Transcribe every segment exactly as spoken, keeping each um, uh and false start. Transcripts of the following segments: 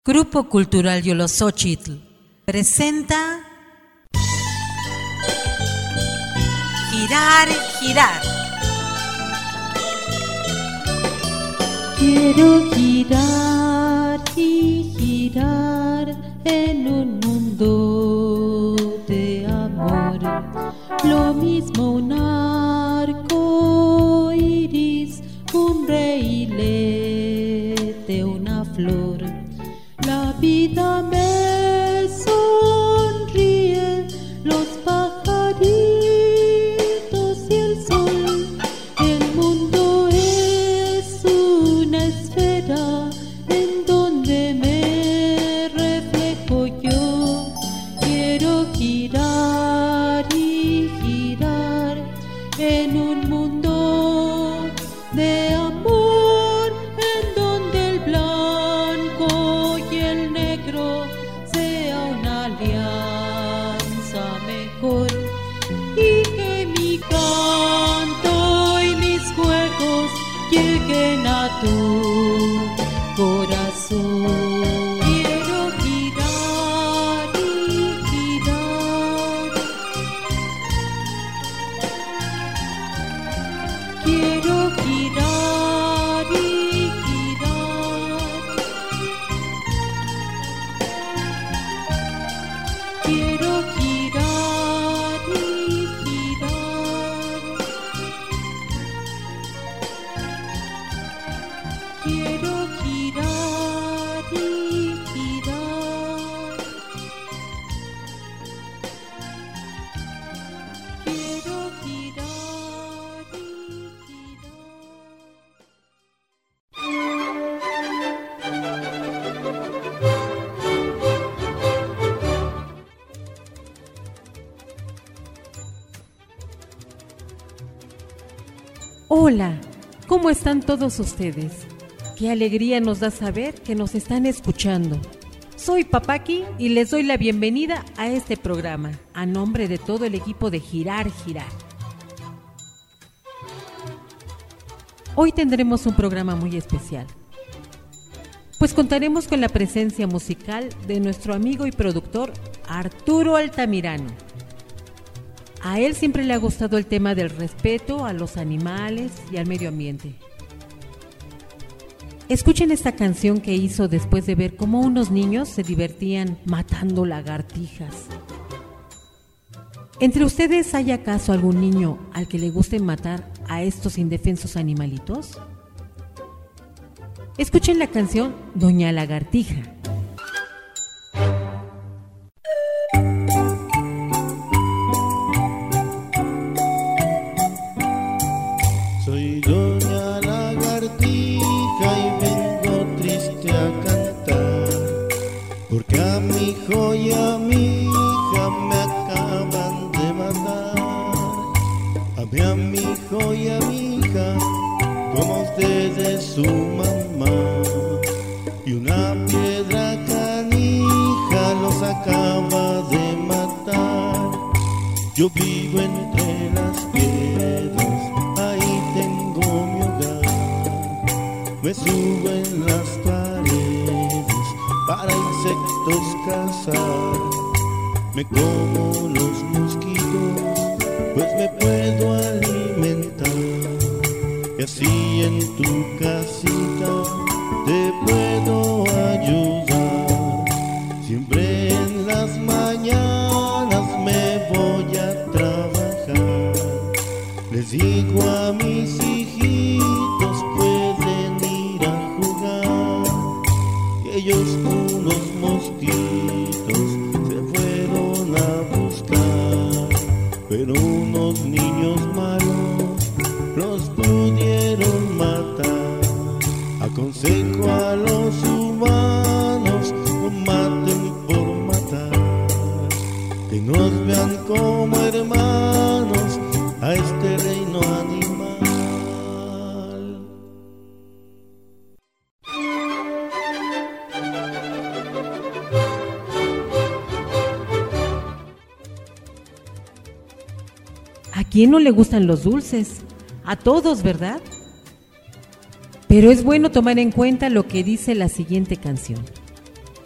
Grupo Cultural Yoloxochitl presenta Girar, girar. Quiero girar y girar en un mundo de amor. Lo mismo un arco iris, un reilete, una flor. La vida me sonríe, los pajaritos y el sol. El mundo es una esfera en donde me reflejo yo. Quiero girar y girar en un mundo de amor, en donde el blanco y el negro sea una alianza mejor, y que mi canto y mis juegos lleguen a tu corazón. Quiero girar y girar, quiero girar y girar, quiero girar y girar, quiero girar y girar, quiero girar y Hola, ¿cómo están todos ustedes? Qué alegría nos da saber que nos están escuchando. Soy Papaki y les doy la bienvenida a este programa, a nombre de todo el equipo de Girar, Girar. Hoy tendremos un programa muy especial, pues contaremos con la presencia musical de nuestro amigo y productor Arturo Altamirano. A él siempre le ha gustado el tema del respeto a los animales y al medio ambiente. Escuchen esta canción que hizo después de ver cómo unos niños se divertían matando lagartijas. ¿Entre ustedes hay acaso algún niño al que le guste matar a estos indefensos animalitos? Escuchen la canción Doña Lagartija. Soy Doña Lagartija y vengo triste a cantar, porque a mi hijo y a mi hija me acaban de matar. Amé a mi hijo y a mi hija como ustedes su mamá, y una piedra canija los acaba de matar. Yo vivo entre las piedras, ahí tengo mi hogar. Me subo en las paredes para insectos cazar. Me como los mosquitos, pues me puedo alimentar. Y así en tu casita te puedo ayudar. Siempre en las mañanas me voy a trabajar. Les digo a mis hijitos pueden ir a jugar, y ellos unos mosquitos se fueron a buscar, pero unos niños malos los pudieron matar. Aconsejo a los humanos no maten por matar, que nos vean como hermanos a este reino animal. ¿A quién no le gustan los dulces? A todos, ¿verdad? Pero es bueno tomar en cuenta lo que dice la siguiente canción.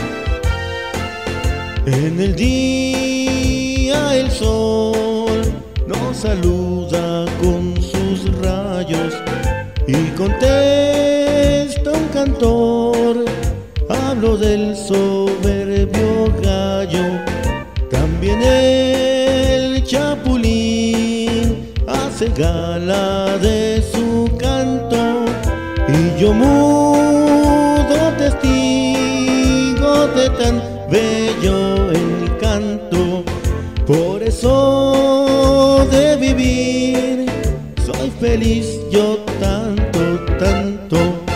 En el día el sol nos saluda con sus rayos y contesta un cantor. Hablo del soberbio gallo, también el chapulín hace gala de su canto, y yo mudo testigo de tan bello encanto. Por eso de vivir soy feliz yo tanto, tanto.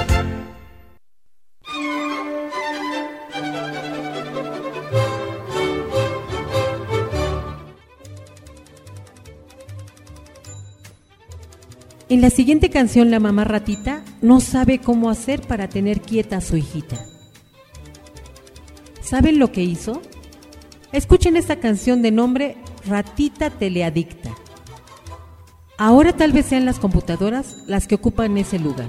En la siguiente canción, la mamá ratita no sabe cómo hacer para tener quieta a su hijita. ¿Saben lo que hizo? Escuchen esta canción de nombre Ratita Teleadicta. Ahora tal vez sean las computadoras las que ocupan ese lugar.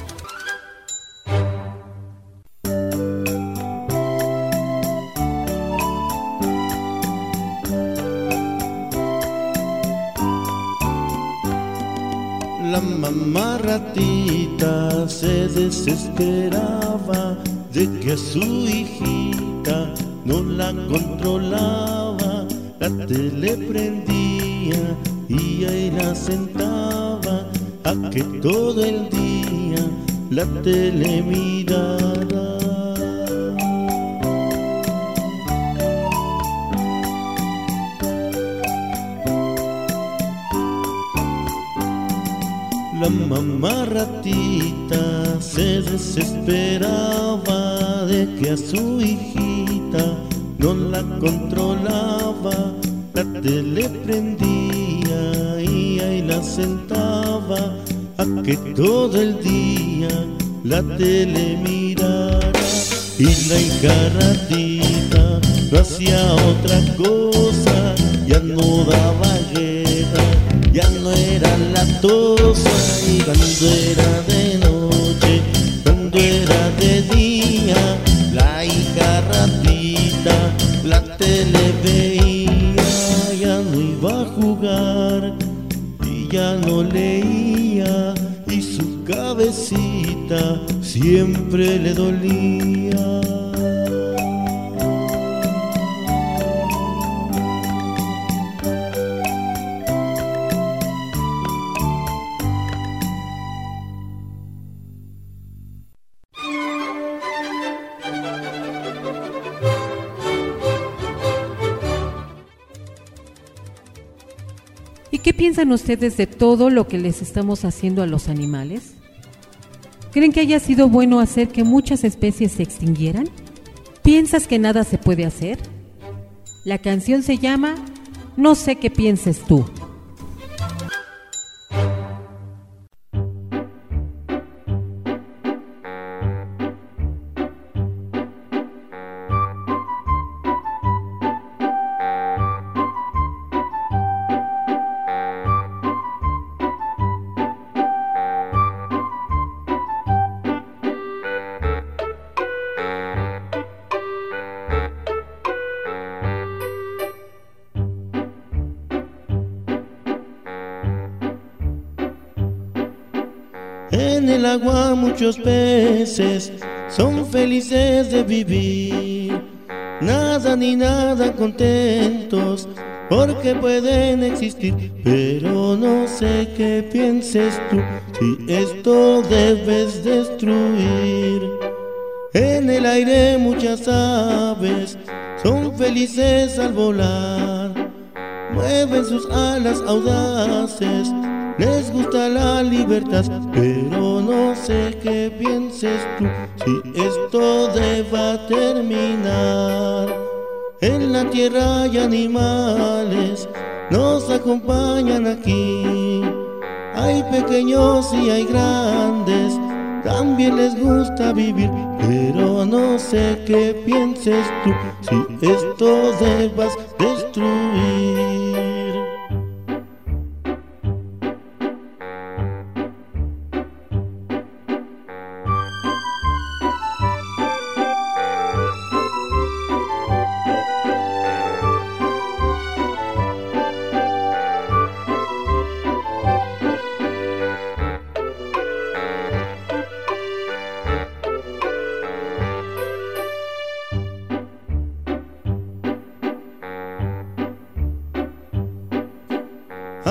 La mamá ratita se desesperaba de que a su hijita no la controlaba. La tele prendía y ahí la sentaba a que todo el día la tele mirara. La mamá ratita se desesperaba de que a su hijita no la controlaba. La tele prendía y ahí la sentaba a que todo el día la tele mirara. Y la hija ratita no hacía otra cosa, ya no daba guerra, ya no era latosa. Y cuando era de noche, cuando era de día, la hija ratita la tele veía. Ya no iba a jugar y ya no leía, y su cabecita siempre le dolía. ¿Y qué piensan ustedes de todo lo que les estamos haciendo a los animales? ¿Creen que haya sido bueno hacer que muchas especies se extinguieran? ¿Piensas que nada se puede hacer? La canción se llama No sé qué pienses tú. En el agua muchos peces son felices de vivir, nada ni nada contentos porque pueden existir. Pero no sé qué pienses tú, si esto debes destruir. En el aire muchas aves son felices al volar, mueven sus alas audaces, les gusta la libertad. Pero no sé qué pienses tú, si esto deba terminar. En la tierra hay animales, nos acompañan aquí. Hay pequeños y hay grandes, también les gusta vivir. Pero no sé qué pienses tú, si esto debas destruir.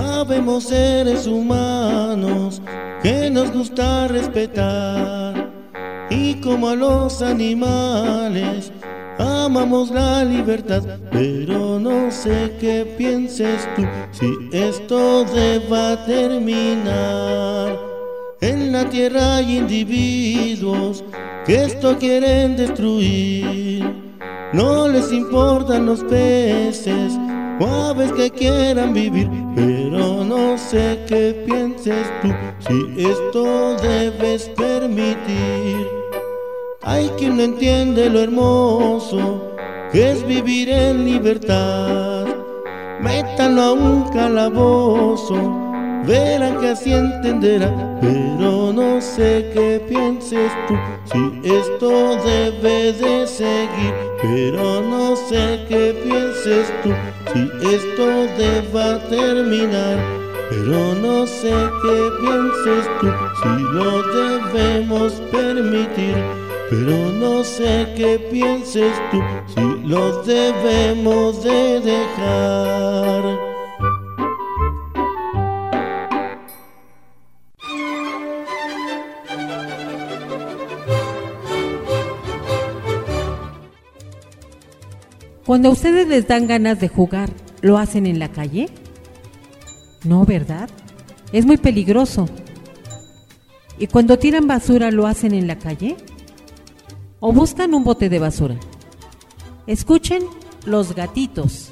habemos seres humanos que nos gusta respetar, y como a los animales amamos la libertad. Pero no sé qué pienses tú, si esto deba terminar. En la tierra hay individuos que esto quieren destruir. No les importan los peces o aves que quieran vivir. Pero no sé qué pienses tú, si esto debes permitir. Hay quien no entiende lo hermoso que es vivir en libertad. Métanlo a un calabozo, verán que así entenderá. Pero no sé qué pienses tú, si esto debe de seguir. Pero no sé qué pienses tú, si esto deba terminar. Pero no sé qué pienses tú, si lo debemos permitir. Pero no sé qué pienses tú, si lo debemos de dejar. Cuando a ustedes les dan ganas de jugar, ¿lo hacen en la calle? No, ¿verdad? Es muy peligroso. ¿Y cuando tiran basura, lo hacen en la calle? ¿O buscan un bote de basura? Escuchen Los Gatitos.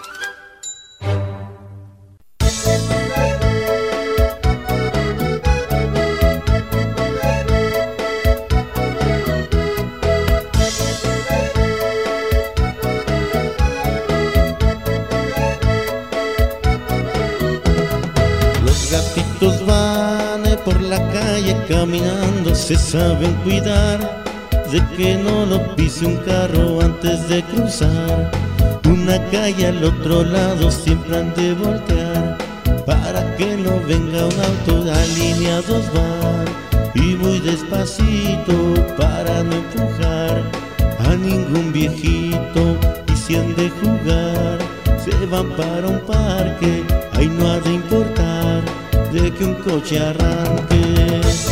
Los gatitos van por la calle caminando, se saben cuidar de que no lo pise un carro antes de cruzar una calle. Al otro lado siempre han de voltear para que no venga un auto. Alineados van y muy despacito para no empujar a ningún viejito. Y si han de jugar, se van para un parque. Ahí no ha de importar de que un coche arranque.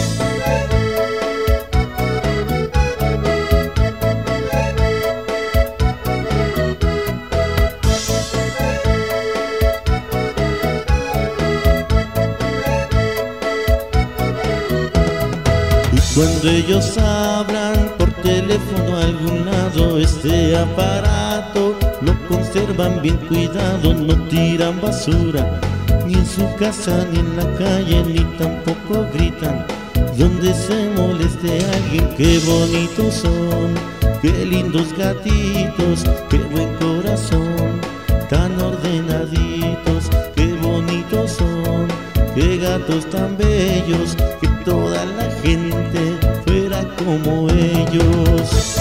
Cuando ellos hablan por teléfono a algún lado, este aparato lo conservan bien cuidado. No tiran basura, ni en su casa, ni en la calle, ni tampoco gritan donde se moleste alguien. Qué bonitos son, qué lindos gatitos, qué buen corazón, tan ordenaditos. Qué bonitos son, qué gatos tan bellos, que toda la gente fuera como ellos.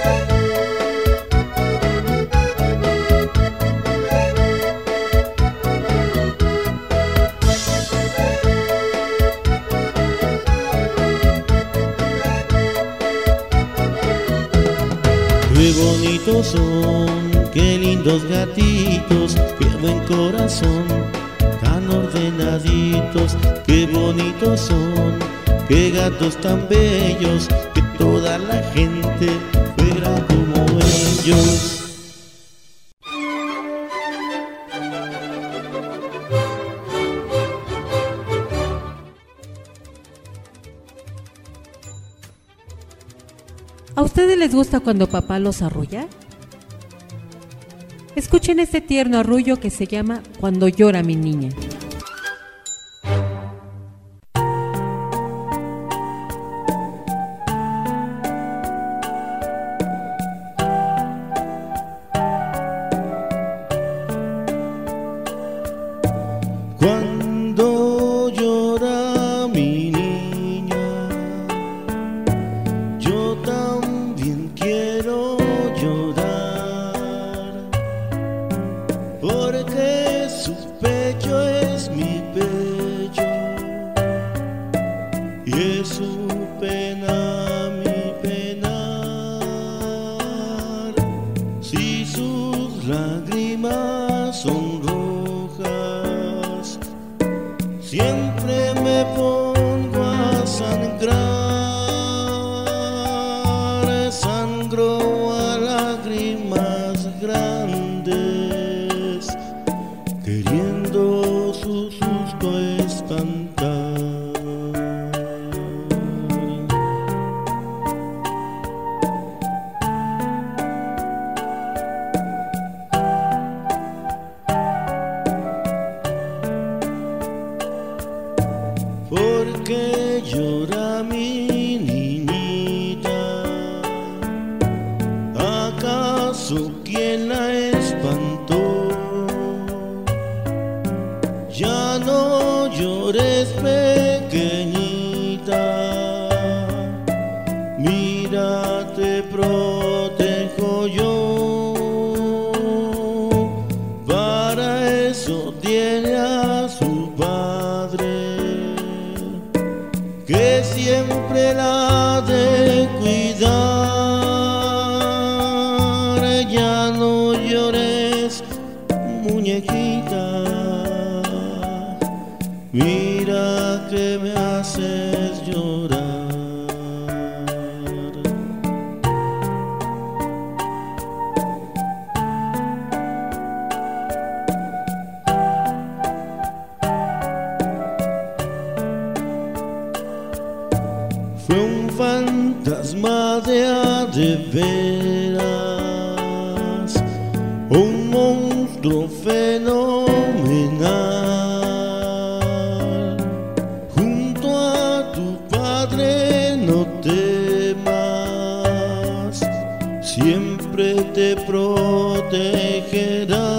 Qué bonitos son, qué lindos gatitos, qué buen corazón, tan ordenaditos. Qué bonitos son, qué gatos tan bellos, que toda la gente fuera como ellos. ¿A ustedes les gusta cuando papá los arrulla? Escuchen este tierno arrullo que se llama Cuando llora mi niña. Cuando llora mi niña, yo también quiero llorar, porque su pecho es ¿acaso quién la espantó? Ya no llores, pequeñita, mira, te protejo yo. Para eso tiene a su padre, que siempre la ha de cuidar. Ya no llores, muñequita, mira que me haces llorar. Fue un fantasma de a de veras, un monstruo fenomenal. Junto a tu padre no temas, siempre te protegerá.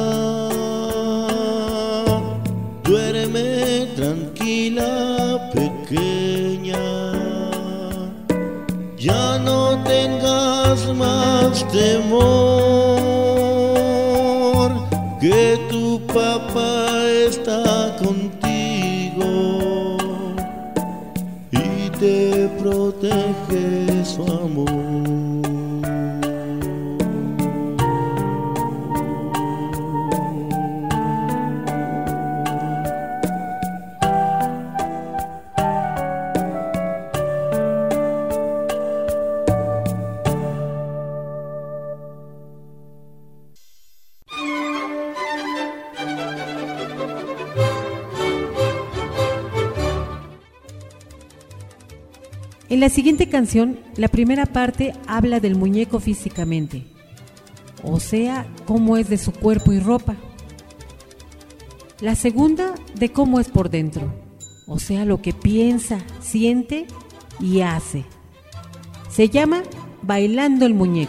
Duerme tranquila, pequeña, ya no tengas más temor, que tu papá está contigo y te protege su amor. En la siguiente canción, la primera parte habla del muñeco físicamente, o sea, cómo es de su cuerpo y ropa. La segunda, de cómo es por dentro, o sea, lo que piensa, siente y hace. Se llama Bailando el Muñeco.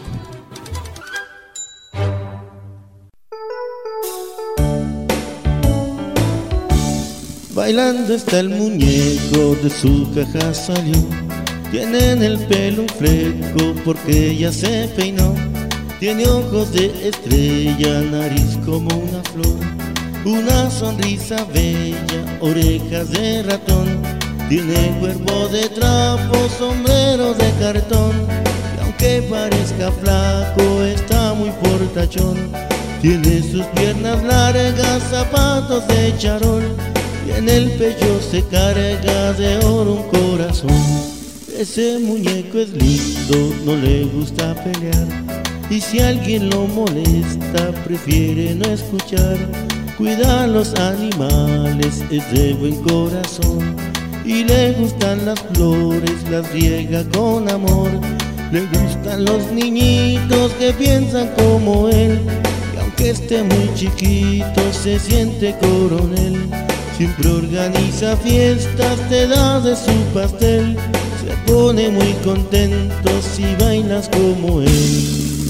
Bailando está el muñeco, de su caja salió. Tiene en el pelo un fleco porque ya se peinó. Tiene ojos de estrella, nariz como una flor, una sonrisa bella, orejas de ratón. Tiene cuerpo de trapo, sombrero de cartón, y aunque parezca flaco está muy portachón. Tiene sus piernas largas, zapatos de charol, y en el pecho se carga de oro un corazón. Ese muñeco es lindo, no le gusta pelear, y si alguien lo molesta prefiere no escuchar. Cuida a los animales, es de buen corazón, y le gustan las flores, las riega con amor. Le gustan los niñitos que piensan como él, y aunque esté muy chiquito se siente coronel. Siempre organiza fiestas, te da de su pastel, se pone muy contento si bailas como él.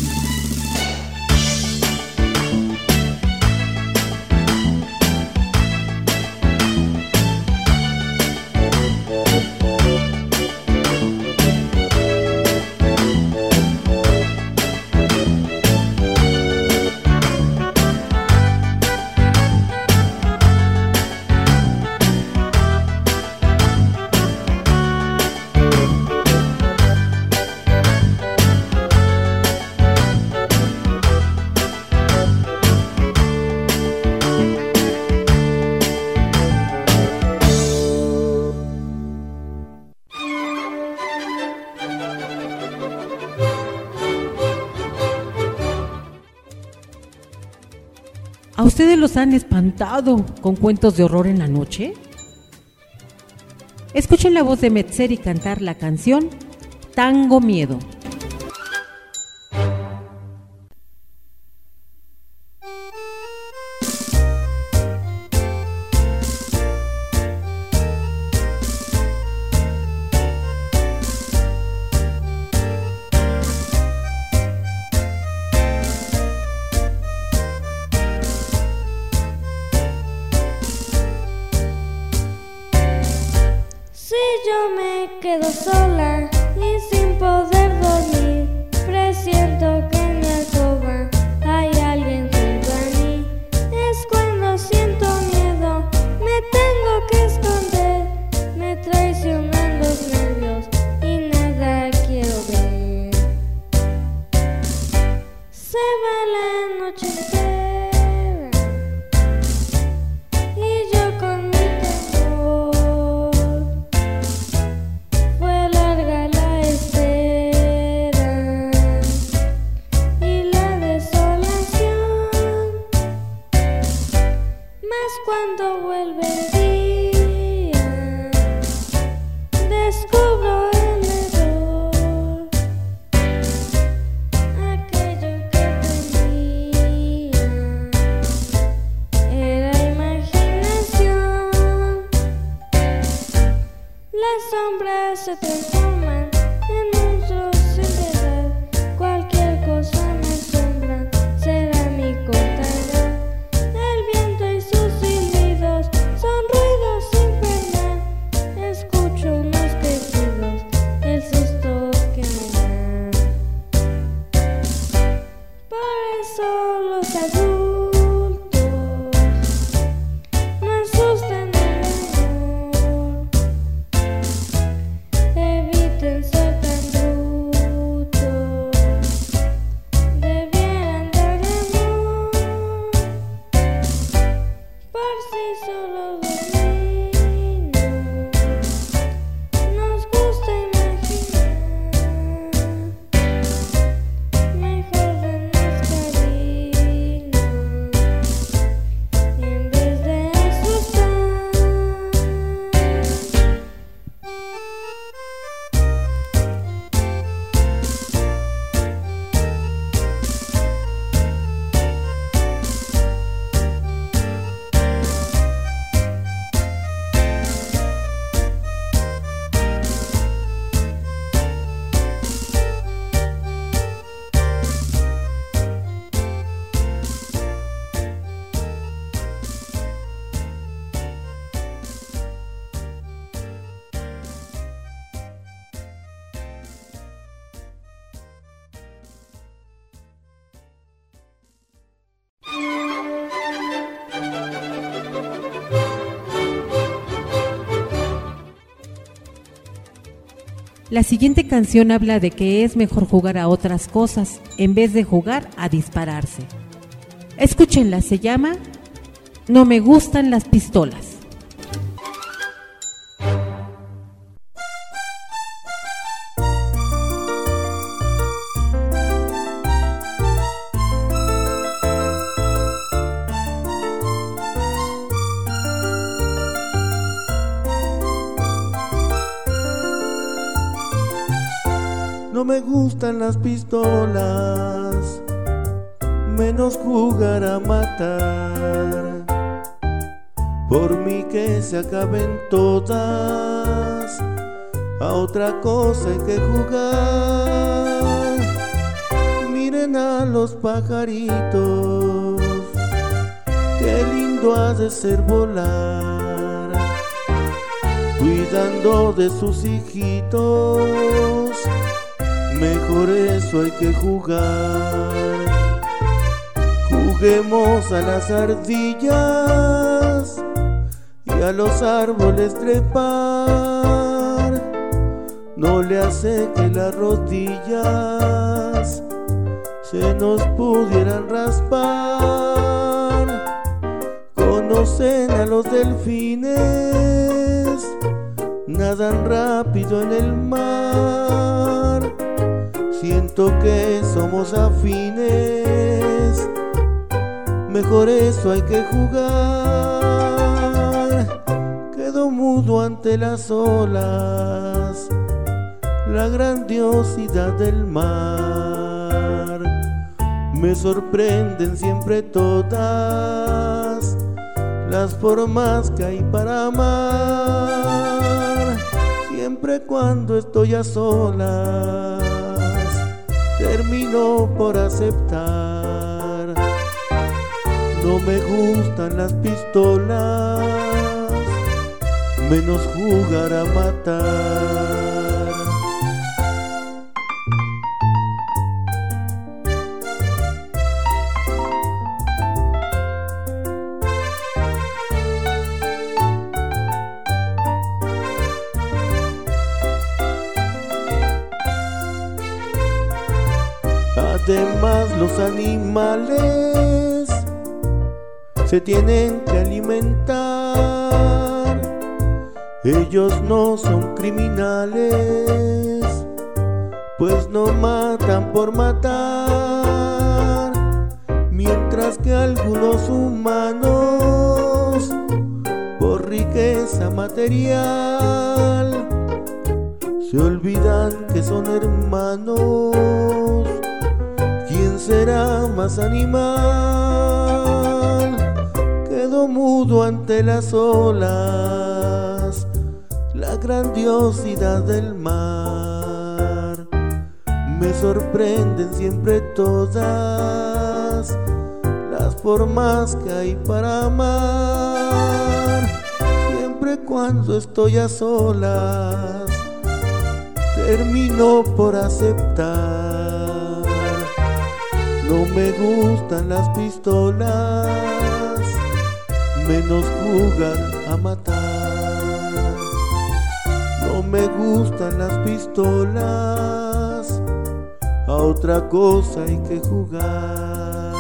¿A ustedes los han espantado con cuentos de horror en la noche? Escuchen la voz de Metzeri cantar la canción Tango Miedo. quedo sola y sin poder dormir. Presiento que en mi alcoba hay alguien junto a mí. Es cuando siento miedo, me tengo que esconder. Me traicionan los nervios y nada quiero ver. Se va la noche entera y yo con mi temor. Fue larga la espera y la desolación. Mas cuando vuelve el día, descubro el error. Aquello que temía era imaginación. Las sombras se transforman en monstruos sin piedad. Cualquier cosa me asombra, será mi corta edad. El viento y sus silbidos son ruidos infernal. Escucho unos quejidos, el susto que me dan. Por eso los adultos no asusten al menor. Eviten ser tan brutos, debieran darle amor. Por si solo los niños nos gusta imaginar, mejor denos cariño en vez de asustar. La siguiente canción habla de que es mejor jugar a otras cosas en vez de jugar a dispararse. Escúchenla, se llama No me gustan las pistolas. No me gustan las pistolas, menos jugar a matar. Por mí que se acaben todas, a otra cosa hay que jugar. Miren a los pajaritos, qué lindo ha de ser volar, cuidando de sus hijitos. Mejor eso hay que jugar. Juguemos a las ardillas y a los árboles trepar. No le hace que las rodillas se nos pudieran raspar. Conocen a los delfines, nadan rápido en el mar. Siento que somos afines, mejor eso hay que jugar. Quedo mudo ante las olas, la grandiosidad del mar. Me sorprenden siempre todas las formas que hay para amar. Siempre cuando estoy a solas, termino por aceptar. No me gustan las pistolas, menos jugar a matar. Además los animales se tienen que alimentar. Ellos no son criminales, pues no matan por matar. Mientras que algunos humanos, por riqueza material, se olvidan que son hermanos. ¿Quién será más animal? Quedo mudo ante las olas, la grandiosidad del mar. Me sorprenden siempre todas las formas que hay para amar. Siempre cuando estoy a solas, termino por aceptar. No me gustan las pistolas, menos jugar a matar. No me gustan las pistolas, a otra cosa hay que jugar.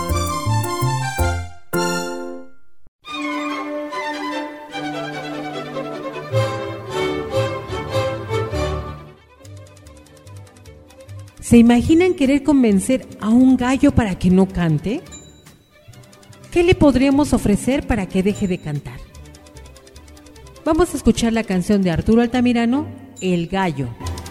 ¿Se imaginan querer convencer a un gallo para que no cante? ¿Qué le podríamos ofrecer para que deje de cantar? Vamos a escuchar la canción de Arturo Altamirano, El Gallo.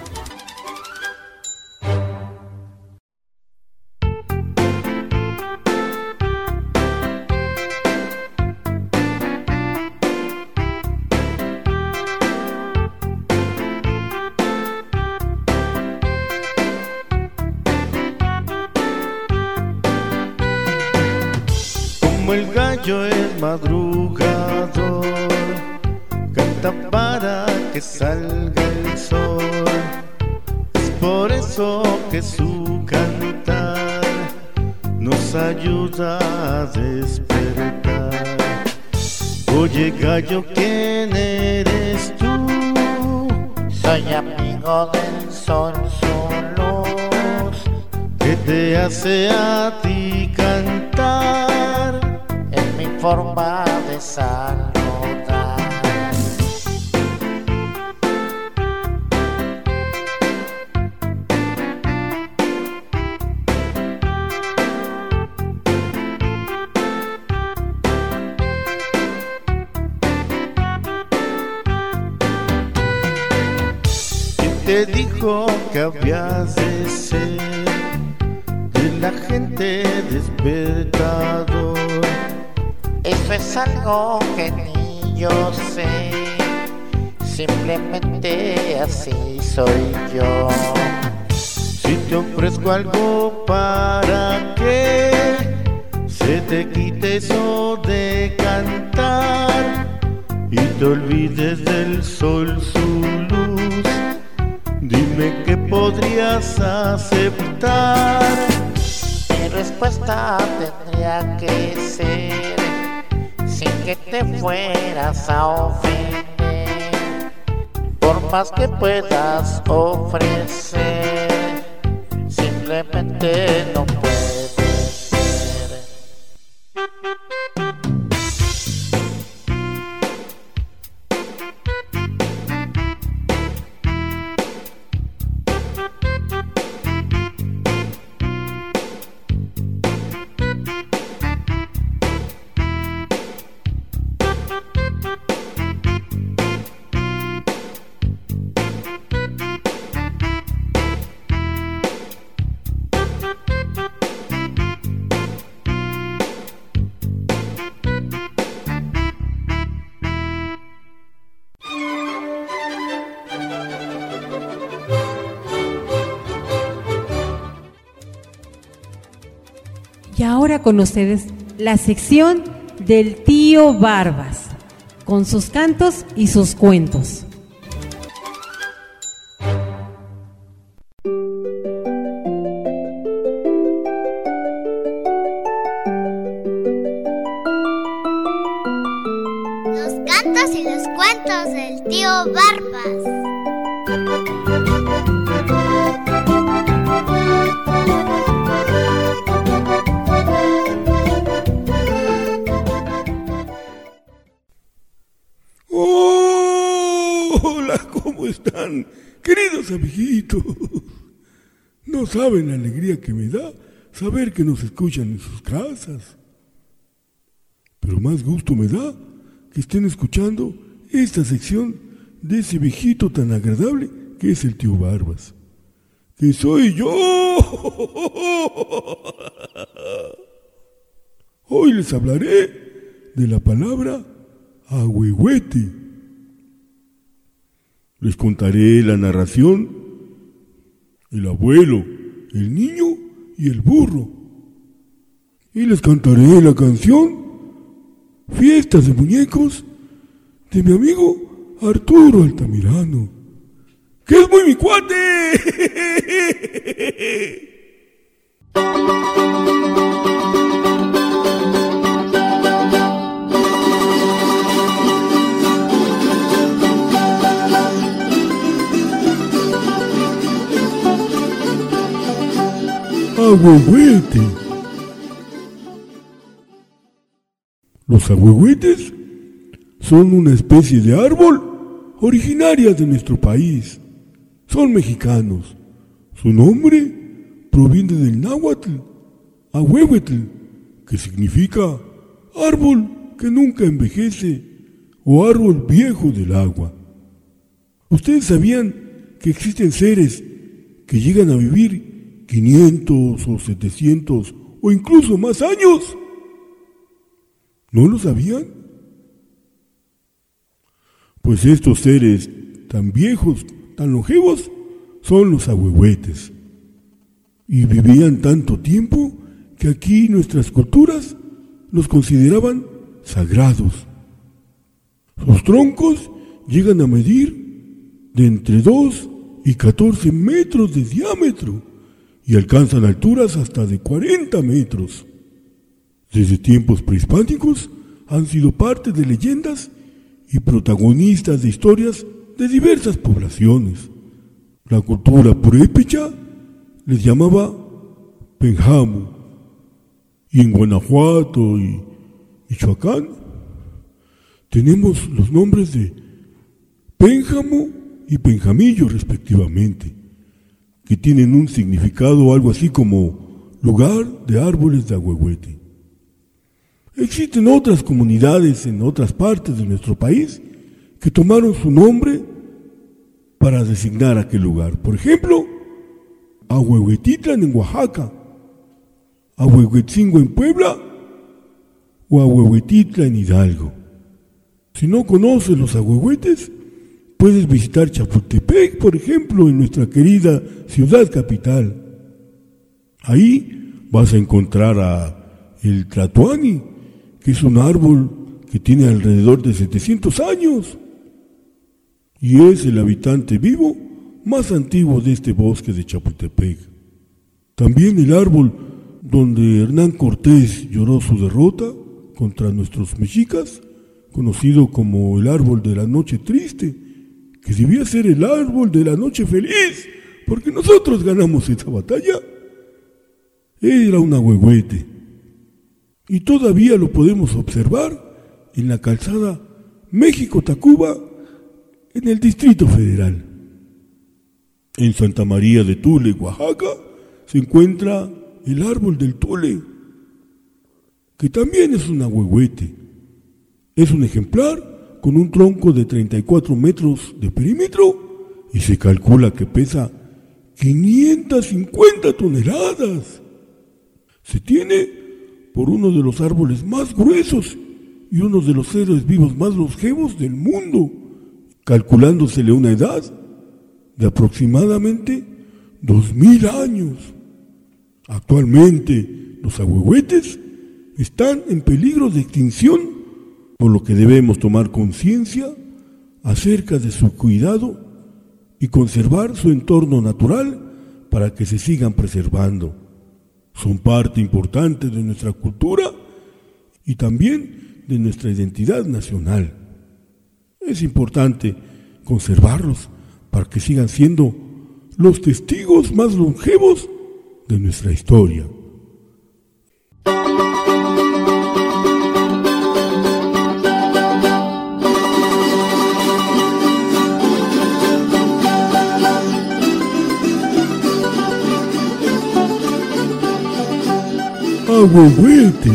Como el gallo es madrugador, canta para que salga el sol. Es por eso que su cantar nos ayuda a despertar. Oye gallo, ¿quién eres tú? Soy amigo del sol, su luz. ¿Qué te hace a ti cantar? Es mi forma de saludar. ¿Quién te dijo que habías de ser de la gente despertador? Eso es algo que ni yo sé, simplemente así soy yo. Si te ofrezco algo para que se te quite eso de cantar y te olvides del sol, su luz, dime qué podrías aceptar. Mi respuesta tendría que ser sin que te fueras a ofender. Por más que puedas ofrecer, simplemente no puede ser. Y ahora con ustedes la sección del tío Barbas, con sus cantos y sus cuentos. Los cantos y los cuentos del tío Barbas. están, queridos amiguitos? No saben la alegría que me da saber que nos escuchan en sus casas. Pero más gusto me da que estén escuchando esta sección de ese viejito tan agradable que es el tío Barbas, que soy yo. Hoy les hablaré de la palabra ahuehuete. Les contaré la narración, el abuelo, el niño y el burro. Y les cantaré la canción Fiestas de Muñecos de mi amigo Arturo Altamirano, que es muy mi cuate. Ahuehuete. Los ahuehuetes son una especie de árbol originaria de nuestro país. Son mexicanos. Su nombre proviene del náhuatl, ahuehuetl, que significa árbol que nunca envejece o árbol viejo del agua. ¿Ustedes sabían que existen seres que llegan a vivir quinientos o setecientos o incluso más años? ¿No lo sabían? Pues estos seres tan viejos, tan longevos, son los ahuehuetes. Y vivían tanto tiempo que aquí nuestras culturas los consideraban sagrados. Sus troncos llegan a medir de entre dos y catorce metros de diámetro y alcanzan alturas hasta de cuarenta metros. Desde tiempos prehispánicos han sido parte de leyendas y protagonistas de historias de diversas poblaciones. La cultura purépecha les llamaba Penjamo, y en Guanajuato y Michoacán tenemos los nombres de Pénjamo y Penjamillo respectivamente, que tienen un significado algo así como lugar de árboles de ahuehuete. Existen otras comunidades en otras partes de nuestro país que tomaron su nombre para designar aquel lugar. Por ejemplo, Ahuehuetitlan en Oaxaca, Ahuehuetzingo en Puebla o Ahuehuetitla en Hidalgo. Si no conoces los ahuehuetes, puedes visitar Chapultepec, por ejemplo, en nuestra querida ciudad capital. Ahí vas a encontrar a el Tlatoani, que es un árbol que tiene alrededor de setecientos años y es el habitante vivo más antiguo de este bosque de Chapultepec. También el árbol donde Hernán Cortés lloró su derrota contra nuestros mexicas, conocido como el árbol de la noche triste, que debía ser el árbol de la noche feliz, porque nosotros ganamos esa batalla. Era un ahuehuete. Y todavía lo podemos observar en la calzada México-Tacuba, en el Distrito Federal. En Santa María de Tule, Oaxaca, se encuentra el árbol del Tule, que también es un ahuehuete. Es un ejemplar con un tronco de treinta y cuatro metros de perímetro y se calcula que pesa quinientas cincuenta toneladas. Se tiene por uno de los árboles más gruesos y uno de los seres vivos más longevos del mundo, calculándosele una edad de aproximadamente dos mil años. Actualmente los ahuehuetes están en peligro de extinción, por lo que debemos tomar conciencia acerca de su cuidado y conservar su entorno natural para que se sigan preservando. Son parte importante de nuestra cultura y también de nuestra identidad nacional. Es importante conservarlos para que sigan siendo los testigos más longevos de nuestra historia. ahuehuete.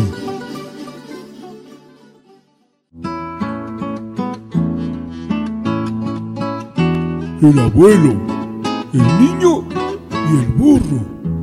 El abuelo, el niño y el burro.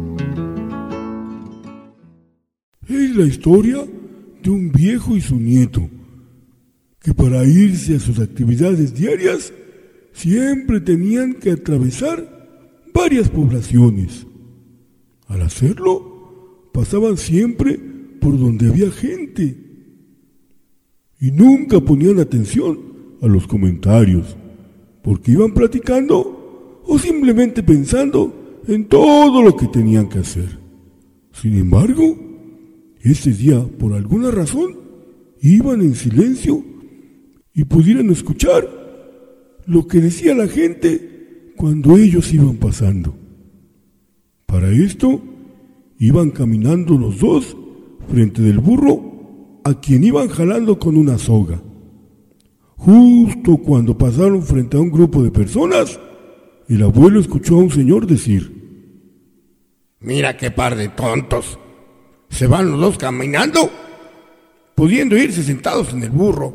Es la historia de un viejo y su nieto, que para irse a sus actividades diarias siempre tenían que atravesar varias poblaciones. Al hacerlo, pasaban siempre por donde había gente y nunca ponían atención a los comentarios, porque iban platicando o simplemente pensando en todo lo que tenían que hacer. Sin embargo, ese día, por alguna razón, iban en silencio y pudieron escuchar lo que decía la gente cuando ellos iban pasando. Para esto, iban caminando los dos frente del burro, a quien iban jalando con una soga. Justo cuando pasaron frente a un grupo de personas, el abuelo escuchó a un señor decir: «Mira qué par de tontos. Se van los dos caminando, pudiendo irse sentados en el burro».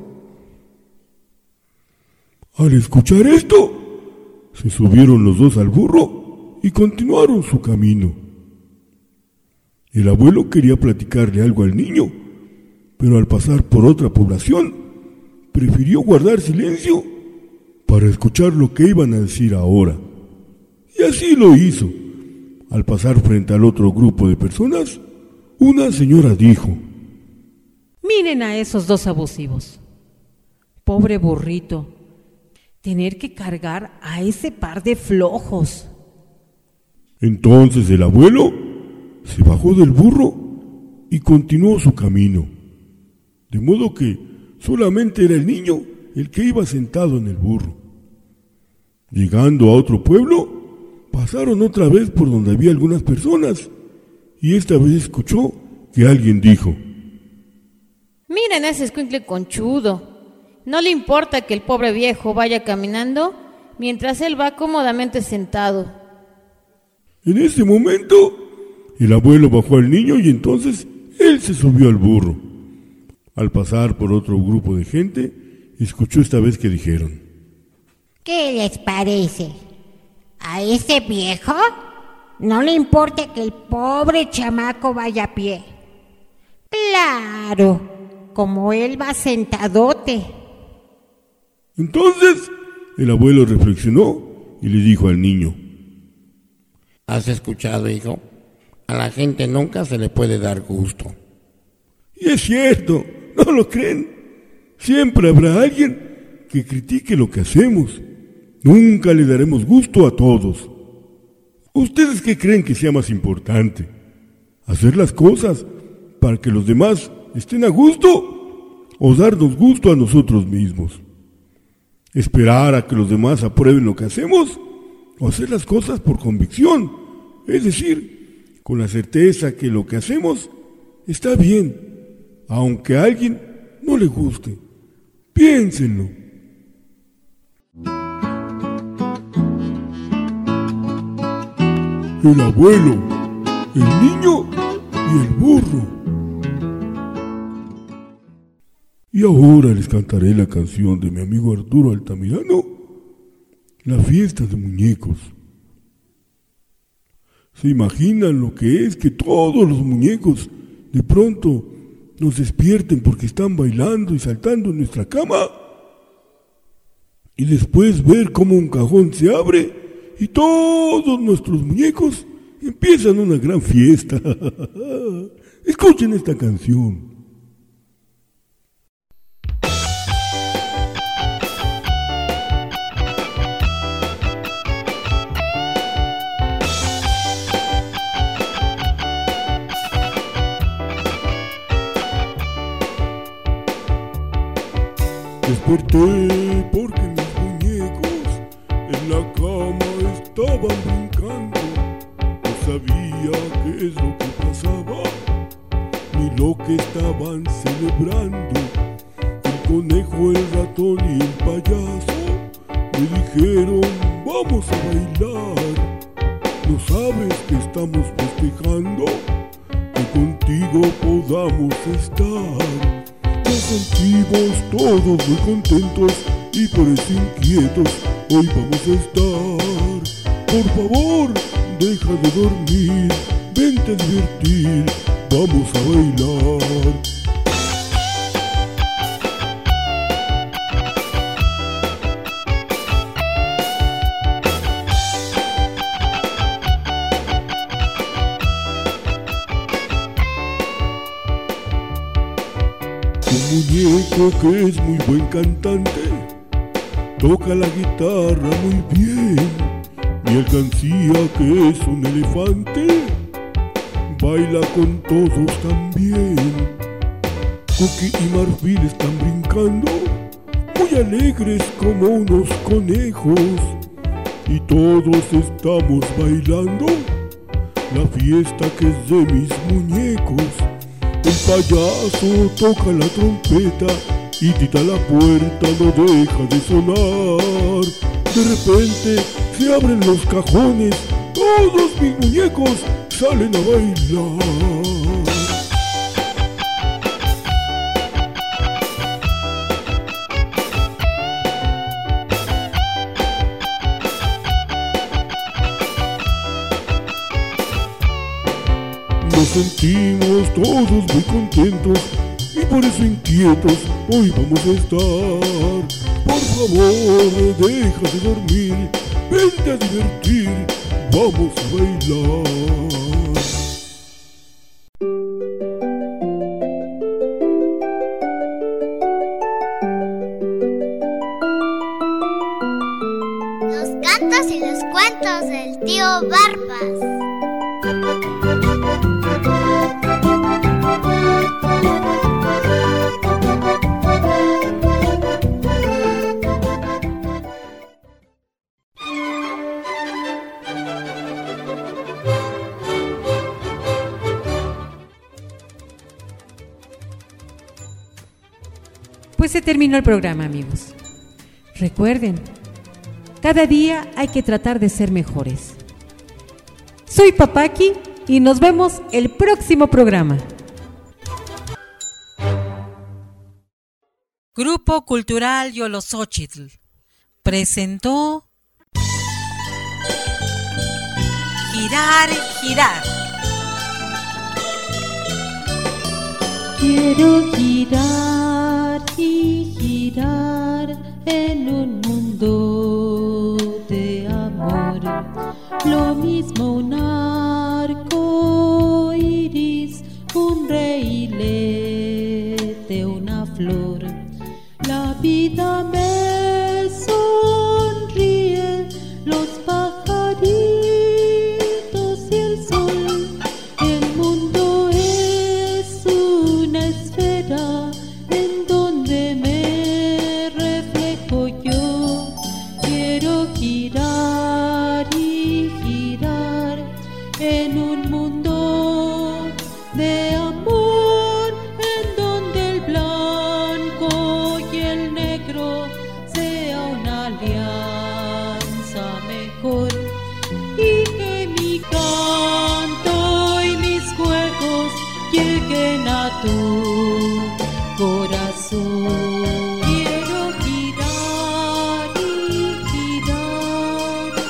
Al escuchar esto, se subieron los dos al burro y continuaron su camino. El abuelo quería platicarle algo al niño, pero al pasar por otra población, prefirió guardar silencio para escuchar lo que iban a decir ahora. Y así lo hizo. Al pasar frente al otro grupo de personas, una señora dijo: Miren a esos dos abusivos. Pobre burrito, tener que cargar a ese par de flojos. Entonces el abuelo se bajó del burro y continuó su camino, de modo que solamente era el niño el que iba sentado en el burro. Llegando a otro pueblo, pasaron otra vez por donde había algunas personas, y esta vez escuchó que alguien dijo: Miren a ese escuincle conchudo. No le importa que el pobre viejo vaya caminando mientras él va cómodamente sentado. En ese momento, el abuelo bajó al niño y entonces él se subió al burro. Al pasar por otro grupo de gente, escuchó esta vez que dijeron: ¿Qué les parece? ¿A ese viejo no le importa que el pobre chamaco vaya a pie? Claro, como él va sentadote. Entonces, el abuelo reflexionó y le dijo al niño: ¿Has escuchado, hijo? A la gente nunca se le puede dar gusto. Y es cierto, ¿no lo creen? Siempre habrá alguien que critique lo que hacemos. Nunca le daremos gusto a todos. ¿Ustedes qué creen que sea más importante? ¿Hacer las cosas para que los demás estén a gusto o darnos gusto a nosotros mismos? ¿Esperar a que los demás aprueben lo que hacemos o hacer las cosas por convicción? Es decir, con la certeza que lo que hacemos está bien, aunque a alguien no le guste. Piénsenlo. El abuelo, el niño y el burro. Y ahora les cantaré la canción de mi amigo Arturo Altamirano, La fiesta de muñecos. ¿Se imaginan lo que es que todos los muñecos de pronto nos despierten porque están bailando y saltando en nuestra cama? Y después ver cómo un cajón se abre y todos nuestros muñecos empiezan una gran fiesta. Escuchen esta canción. Desperté porque mis muñecos en la cama estaban brincando. No sabía qué es lo que pasaba, ni lo que estaban celebrando. El conejo, el ratón y el payaso me dijeron: vamos a bailar. ¿No sabes que estamos festejando? Que contigo contigo podamos estar. Nos sentimos todos muy contentos y por eso inquietos hoy vamos a estar. Por favor, deja de dormir, vente a divertir, vamos a bailar. Un muñeco que es muy buen cantante, toca la guitarra muy bien. Mi alcancía que es un elefante, baila con todos también. Cookie y Marfil están brincando, muy alegres como unos conejos. Y todos estamos bailando la fiesta que es de mis muñecos. El payaso toca la trompeta y tita la puerta no deja de sonar. De repente se abren los cajones, todos mis muñecos salen a bailar. Nos sentimos todos muy contentos y por eso inquietos hoy vamos a estar. Por favor, deja de dormir, vente a divertir, vamos a bailar. Los cantos y los cuentos del tío Barbas. Pues se terminó el programa, amigos. Recuerden, cada día hay que tratar de ser mejores. Soy Papaki y nos vemos el próximo programa. Grupo Cultural Yolosóchitl presentó Girar, girar. Quiero girar y girar en un mundo de amor. Lo mismo un arco iris, un reilete, una flor. La vida me sonríe, los pajaritos y el sol. El mundo es una esfera en donde me reflejo yo. Quiero girar y girar en un mundo de amor, en donde el blanco y el negro sea una alianza mejor, y que mi canto y mis juegos lleguen a tu corazón. Quiero girar y girar,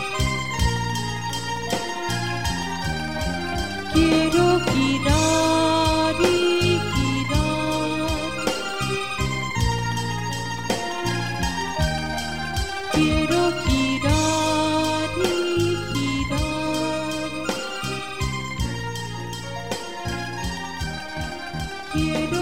quiero girar y girar, quiero girar y girar, quiero